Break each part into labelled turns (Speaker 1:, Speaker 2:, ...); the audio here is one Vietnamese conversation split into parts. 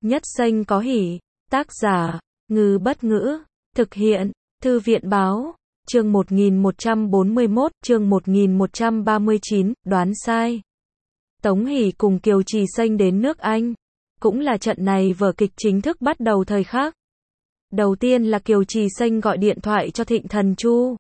Speaker 1: Nhất Xanh có hỉ. Tác giả, Ngư Bất Ngữ. Thực hiện, Thư viện Báo. Chương 1141, chương 1139, đoán sai. Tống Hỷ cùng Kiều Trì Xanh đến nước Anh. Cũng là trận này vở kịch chính thức bắt đầu thời khắc. Đầu tiên là Kiều Trì Xanh gọi điện thoại cho Thịnh Thần Chu.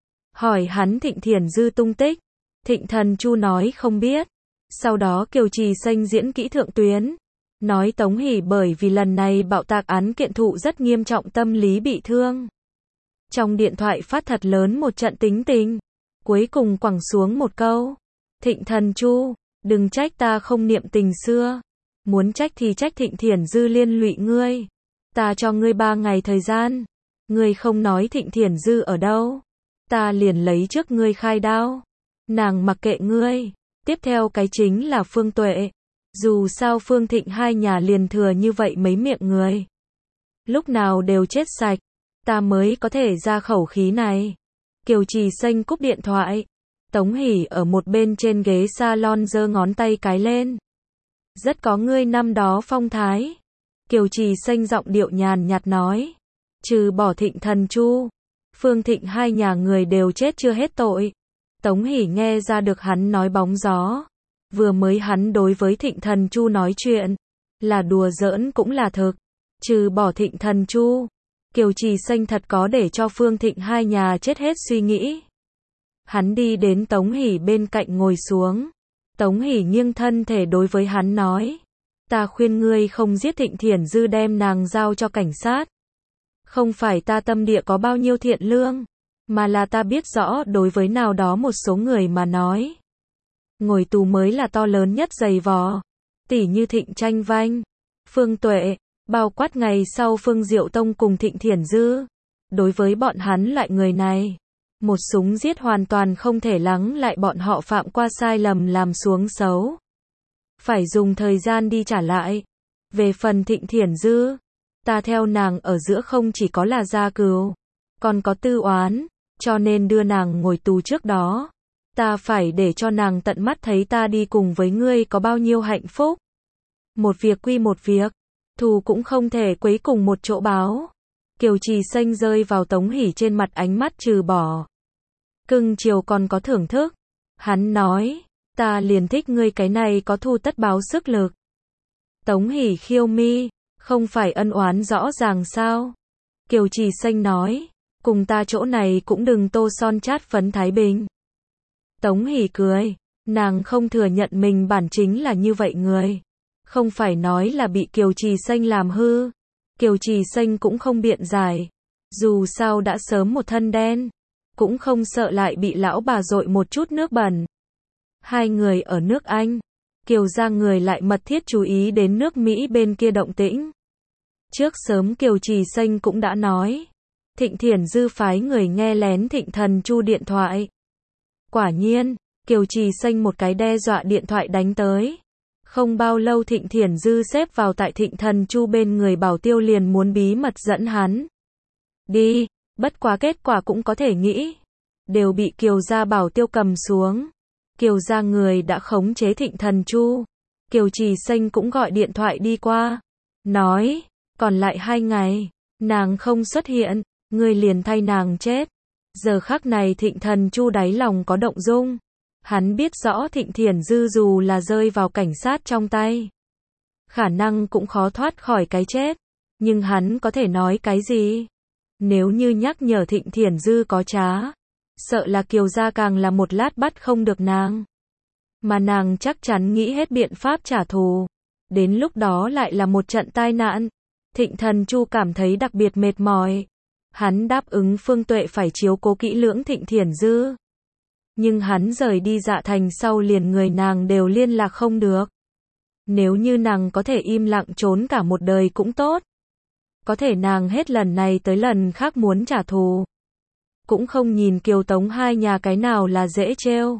Speaker 1: Hỏi hắn Thịnh Thiển Dư tung tích. Thịnh Thần Chu nói không biết. Sau đó Kiều Trì Xanh diễn kỹ thượng tuyến. Nói Tống Hỷ bởi vì lần này bạo tạc án kiện thụ rất nghiêm trọng tâm lý bị thương. Trong điện thoại phát thật lớn một trận tính tình. Cuối cùng quẳng xuống một câu. Thịnh Thần Chu, đừng trách ta không niệm tình xưa. Muốn trách thì trách Thịnh Thiển Dư liên lụy ngươi. Ta cho ngươi 3 ngày thời gian. Ngươi không nói Thịnh Thiển Dư ở đâu. Ta liền lấy trước ngươi khai đao. Nàng mặc kệ ngươi. Tiếp theo cái chính là Phương Tuệ. Dù sao Phương Thịnh hai nhà liền thừa như vậy mấy miệng người. Lúc nào đều chết sạch. Ta mới có thể ra khẩu khí này. Kiều Trì Xanh cúp điện thoại. Tống Hỷ ở một bên trên ghế salon giơ ngón tay cái lên. Rất có ngươi năm đó phong thái. Kiều Trì Xanh giọng điệu nhàn nhạt nói. Trừ bỏ Thịnh Thần Chu, Phương Thịnh hai nhà người đều chết chưa hết tội. Tống Hỷ nghe ra được hắn nói bóng gió. Vừa mới hắn đối với Thịnh Thần Chu nói chuyện. Là đùa giỡn cũng là thực. Trừ bỏ Thịnh Thần Chu, Kiều Trì Xanh thật có để cho Phương Thịnh hai nhà chết hết suy nghĩ. Hắn đi đến Tống Hỷ bên cạnh ngồi xuống. Tống Hỷ nghiêng thân thể đối với hắn nói. Ta khuyên ngươi không giết Thịnh Thiển Dư đem nàng giao cho cảnh sát. Không phải ta tâm địa có bao nhiêu thiện lương, mà là ta biết rõ đối với nào đó một số người mà nói. Ngồi tù mới là to lớn nhất giày vò. Tỉ như Thịnh Tranh Vanh, Phương Tuệ, bao quát ngày sau Phương Diệu Tông cùng Thịnh Thiển Dư. Đối với bọn hắn loại người này, một súng giết hoàn toàn không thể lắng lại bọn họ phạm qua sai lầm làm xuống xấu. Phải dùng thời gian đi trả lại. Về phần Thịnh Thiển Dư, ta theo nàng ở giữa không chỉ có là gia cừu, còn có tư oán, cho nên đưa nàng ngồi tù trước đó. Ta phải để cho nàng tận mắt thấy ta đi cùng với ngươi có bao nhiêu hạnh phúc. Một việc quy một việc, thù cũng không thể quấy cùng một chỗ báo. Kiều Trì Xanh rơi vào Tống Hỷ trên mặt ánh mắt trừ bỏ cưng chiều còn có thưởng thức. Hắn nói, ta liền thích ngươi cái này có thù tất báo sức lực. Tống Hỷ khiêu mi, không phải ân oán rõ ràng sao? Kiều Trì Xanh nói, cùng ta chỗ này cũng đừng tô son chát phấn thái bình. Tống Hỷ cười, nàng không thừa nhận mình bản chính là như vậy người. Không phải nói là bị Kiều Trì Xanh làm hư. Kiều Trì Xanh cũng không biện giải. Dù sao đã sớm một thân đen, cũng không sợ lại bị lão bà dội một chút nước bẩn. Hai người ở nước Anh, Kiều gia người lại mật thiết chú ý đến nước Mỹ bên kia động tĩnh. Trước sớm Kiều Trì Xanh cũng đã nói, Thịnh Thiển Dư phái người nghe lén Thịnh Thần Chu điện thoại. Quả nhiên, Kiều Trì Xanh một cái đe dọa điện thoại đánh tới. Không bao lâu Thịnh Thiển Dư xếp vào tại Thịnh Thần Chu bên người bảo tiêu liền muốn bí mật dẫn hắn đi, bất quá kết quả cũng có thể nghĩ. Đều bị Kiều gia bảo tiêu cầm xuống. Kiều gia người đã khống chế Thịnh Thần Chu. Kiều Trì Xanh cũng gọi điện thoại đi qua. Nói, còn lại 2 ngày, nàng không xuất hiện, ngươi liền thay nàng chết. Giờ khắc này Thịnh Thần Chu đáy lòng có động dung. Hắn biết rõ Thịnh Thiển Dư dù là rơi vào cảnh sát trong tay, khả năng cũng khó thoát khỏi cái chết. Nhưng hắn có thể nói cái gì? Nếu như nhắc nhở Thịnh Thiển Dư có trá, sợ là Kiều gia càng là một lát bắt không được nàng. Mà nàng chắc chắn nghĩ hết biện pháp trả thù. Đến lúc đó lại là một trận tai nạn. Thịnh Thần Chu cảm thấy đặc biệt mệt mỏi. Hắn đáp ứng Phương Tuệ phải chiếu cố kỹ lưỡng Thịnh Thiển Dư. Nhưng hắn rời đi Dạ Thành sau liền người nàng đều liên lạc không được. Nếu như nàng có thể im lặng trốn cả một đời cũng tốt. Có thể nàng hết lần này tới lần khác muốn trả thù. Cũng không nhìn Kiều Tống hai nhà cái nào là dễ trêu.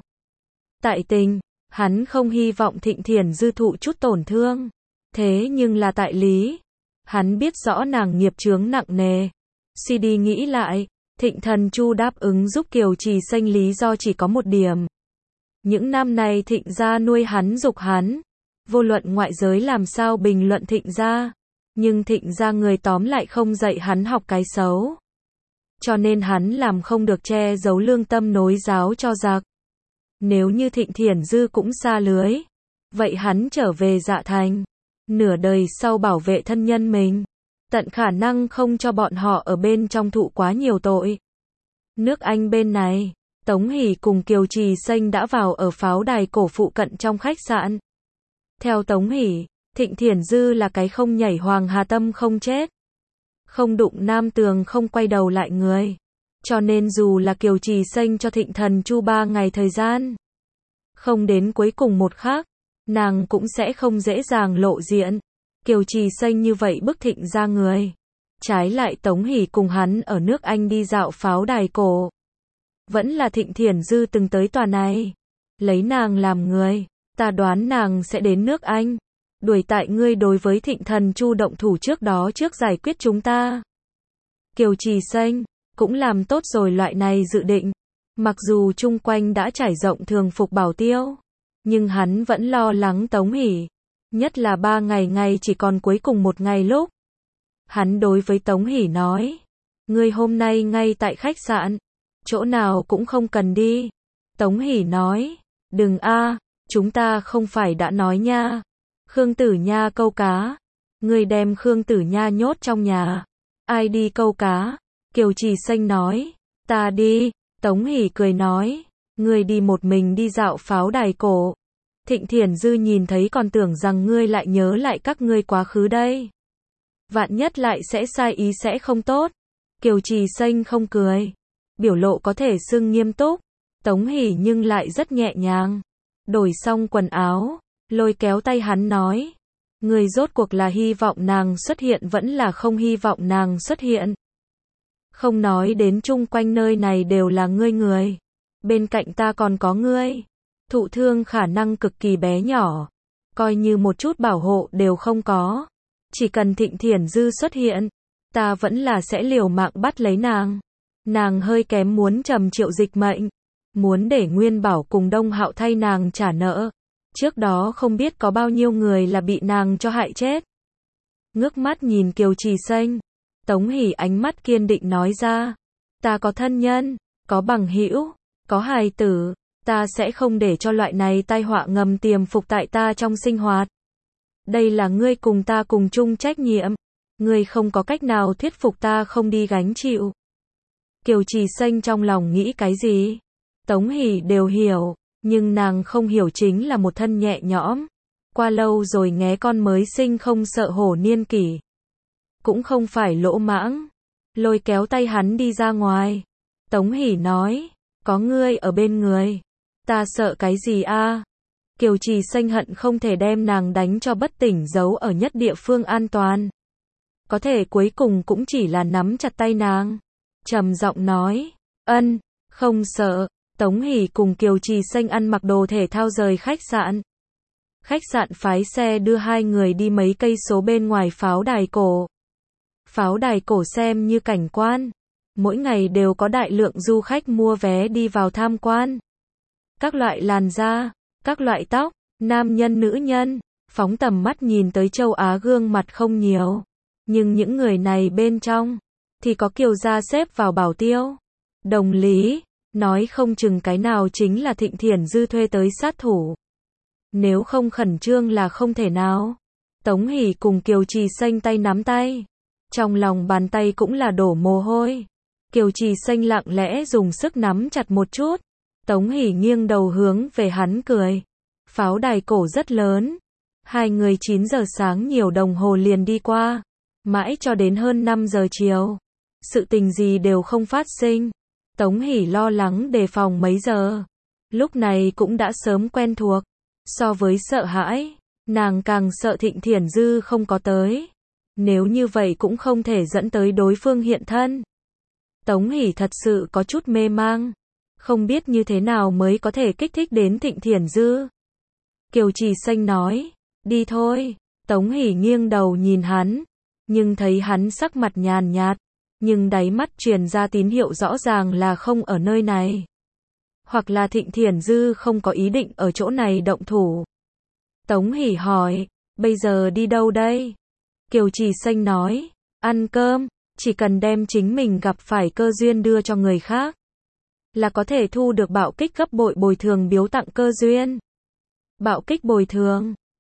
Speaker 1: Tại tình, hắn không hy vọng Thịnh Thiển Dư thụ chút tổn thương. Thế nhưng là tại lý, hắn biết rõ nàng nghiệp chướng nặng nề. Suy đi nghĩ lại, Thịnh Thần Chu đáp ứng giúp Kiều Trì Xanh lý do chỉ có một điểm. Những năm này Thịnh gia nuôi hắn giục hắn. Vô luận ngoại giới làm sao bình luận Thịnh gia, Nhưng Thịnh gia người tóm lại không dạy hắn học cái xấu. Cho nên hắn làm không được che giấu lương tâm nối giáo cho giặc. Nếu như Thịnh Thiển Dư cũng xa lưới, vậy hắn trở về Dạ Thành, nửa đời sau bảo vệ thân nhân mình, tận khả năng không cho bọn họ ở bên trong thụ quá nhiều tội. Nước Anh bên này, Tống Hỷ cùng Kiều Trì Xanh đã vào ở pháo đài cổ phụ cận trong khách sạn. Theo Tống Hỷ, Thịnh Thiển Dư là cái không nhảy Hoàng Hà Tâm không chết, không đụng Nam Tường không quay đầu lại người. Cho nên dù là Kiều Trì Xanh cho Thịnh Thần Chu 3 ngày thời gian, không đến cuối cùng một khắc, nàng cũng sẽ không dễ dàng lộ diện. Kiều Trì Xanh như vậy bức Thịnh ra người. Trái lại Tống Hỷ cùng hắn ở nước Anh đi dạo pháo đài cổ. Vẫn là Thịnh Thiển Dư từng tới tòa này. Lấy nàng làm người, ta đoán nàng sẽ đến nước Anh. Đuổi tại ngươi đối với Thịnh Thần Chu động thủ trước đó trước giải quyết chúng ta. Kiều Trì Xanh cũng làm tốt rồi loại này dự định. Mặc dù chung quanh đã trải rộng thường phục bảo tiêu, nhưng hắn vẫn lo lắng Tống Hỷ. Nhất là 3 ngày chỉ còn cuối cùng một ngày lúc. Hắn đối với Tống Hỷ nói, ngươi hôm nay ngay tại khách sạn, chỗ nào cũng không cần đi. Tống Hỷ nói, đừng a, chúng ta không phải đã nói nha. Khương Tử Nha câu cá, ngươi đem Khương Tử Nha nhốt trong nhà. Ai đi câu cá? Kiều Trì Xanh nói, ta đi. Tống Hỷ cười nói, ngươi đi một mình đi dạo pháo đài cổ. Thịnh Thiển Dư nhìn thấy còn tưởng rằng ngươi lại nhớ lại các ngươi quá khứ đây. Vạn nhất lại sẽ sai ý sẽ không tốt. Kiều Trì Xanh không cười, biểu lộ có thể xưng nghiêm túc. Tống Hỷ nhưng lại rất nhẹ nhàng. Đổi xong quần áo, lôi kéo tay hắn nói, ngươi rốt cuộc là hy vọng nàng xuất hiện vẫn là không hy vọng nàng xuất hiện. Không nói đến chung quanh nơi này đều là ngươi người. Bên cạnh ta còn có ngươi. Thụ thương khả năng cực kỳ bé nhỏ. Coi như một chút bảo hộ đều không có. Chỉ cần Thịnh Thiển Dư xuất hiện, ta vẫn là sẽ liều mạng bắt lấy nàng. Nàng hơi kém muốn trầm Triệu Dịch mệnh. Muốn để Nguyên Bảo cùng Đông Hạo thay nàng trả nợ. Trước đó không biết có bao nhiêu người là bị nàng cho hại chết. Ngước mắt nhìn Kiều Trì Xanh, Tống Hỷ ánh mắt kiên định nói ra, ta có thân nhân, có bằng hữu, có hài tử, ta sẽ không để cho loại này tai họa ngầm tiềm phục tại ta trong sinh hoạt. Đây là ngươi cùng ta cùng chung trách nhiệm, ngươi không có cách nào thuyết phục ta không đi gánh chịu. Kiều Trì Xanh trong lòng nghĩ cái gì? Tống Hỷ đều hiểu, nhưng nàng không hiểu chính là một thân nhẹ nhõm. Qua lâu rồi nghé con mới sinh không sợ hổ niên kỷ. Cũng không phải lỗ mãng. Lôi kéo tay hắn đi ra ngoài. Tống Hỷ nói, có ngươi ở bên người. Ta sợ cái gì a? Kiều Trì Xanh hận không thể đem nàng đánh cho bất tỉnh giấu ở nhất địa phương an toàn. Có thể cuối cùng cũng chỉ là nắm chặt tay nàng. Trầm giọng nói, ân, không sợ. Tống Hỷ cùng Kiều Trì Xanh ăn mặc đồ thể thao rời khách sạn. Khách sạn phái xe đưa hai người đi mấy cây số bên ngoài pháo đài cổ. Pháo đài cổ xem như cảnh quan. Mỗi ngày đều có đại lượng du khách mua vé đi vào tham quan. Các loại làn da, các loại tóc, nam nhân nữ nhân, phóng tầm mắt nhìn tới châu Á gương mặt không nhiều. Nhưng những người này bên trong, thì có Kiều gia xếp vào bảo tiêu. Đồng lý, nói không chừng cái nào chính là Thịnh Thiển Dư thuê tới sát thủ. Nếu không khẩn trương là không thể nào. Tống Hỷ cùng Kiều Trì Xanh tay nắm tay. Trong lòng bàn tay cũng là đổ mồ hôi. Kiều Trì Xanh lặng lẽ dùng sức nắm chặt một chút. Tống Hỷ nghiêng đầu hướng về hắn cười. Pháo đài cổ rất lớn. Hai người 9 giờ sáng nhiều đồng hồ liền đi qua. Mãi cho đến hơn 5 giờ chiều. Sự tình gì đều không phát sinh. Tống Hỷ lo lắng đề phòng mấy giờ. Lúc này cũng đã sớm quen thuộc. So với sợ hãi, nàng càng sợ Thịnh Thiển Dư không có tới. Nếu như vậy cũng không thể dẫn tới đối phương hiện thân. Tống Hỷ thật sự có chút mê mang. Không biết như thế nào mới có thể kích thích đến Thịnh Thiển Dư. Kiều Trì Xanh nói, đi thôi. Tống Hỷ nghiêng đầu nhìn hắn. Nhưng thấy hắn sắc mặt nhàn nhạt. Nhưng đáy mắt truyền ra tín hiệu rõ ràng là không ở nơi này. Hoặc là Thịnh Thiển Dư không có ý định ở chỗ này động thủ. Tống Hỷ hỏi, bây giờ đi đâu đây? Kiều Trì Xanh nói, ăn cơm, chỉ cần đem chính mình gặp phải cơ duyên đưa cho người khác, là có thể thu được bạo kích gấp bội bồi thường biếu tặng cơ duyên. Bạo kích bồi thường.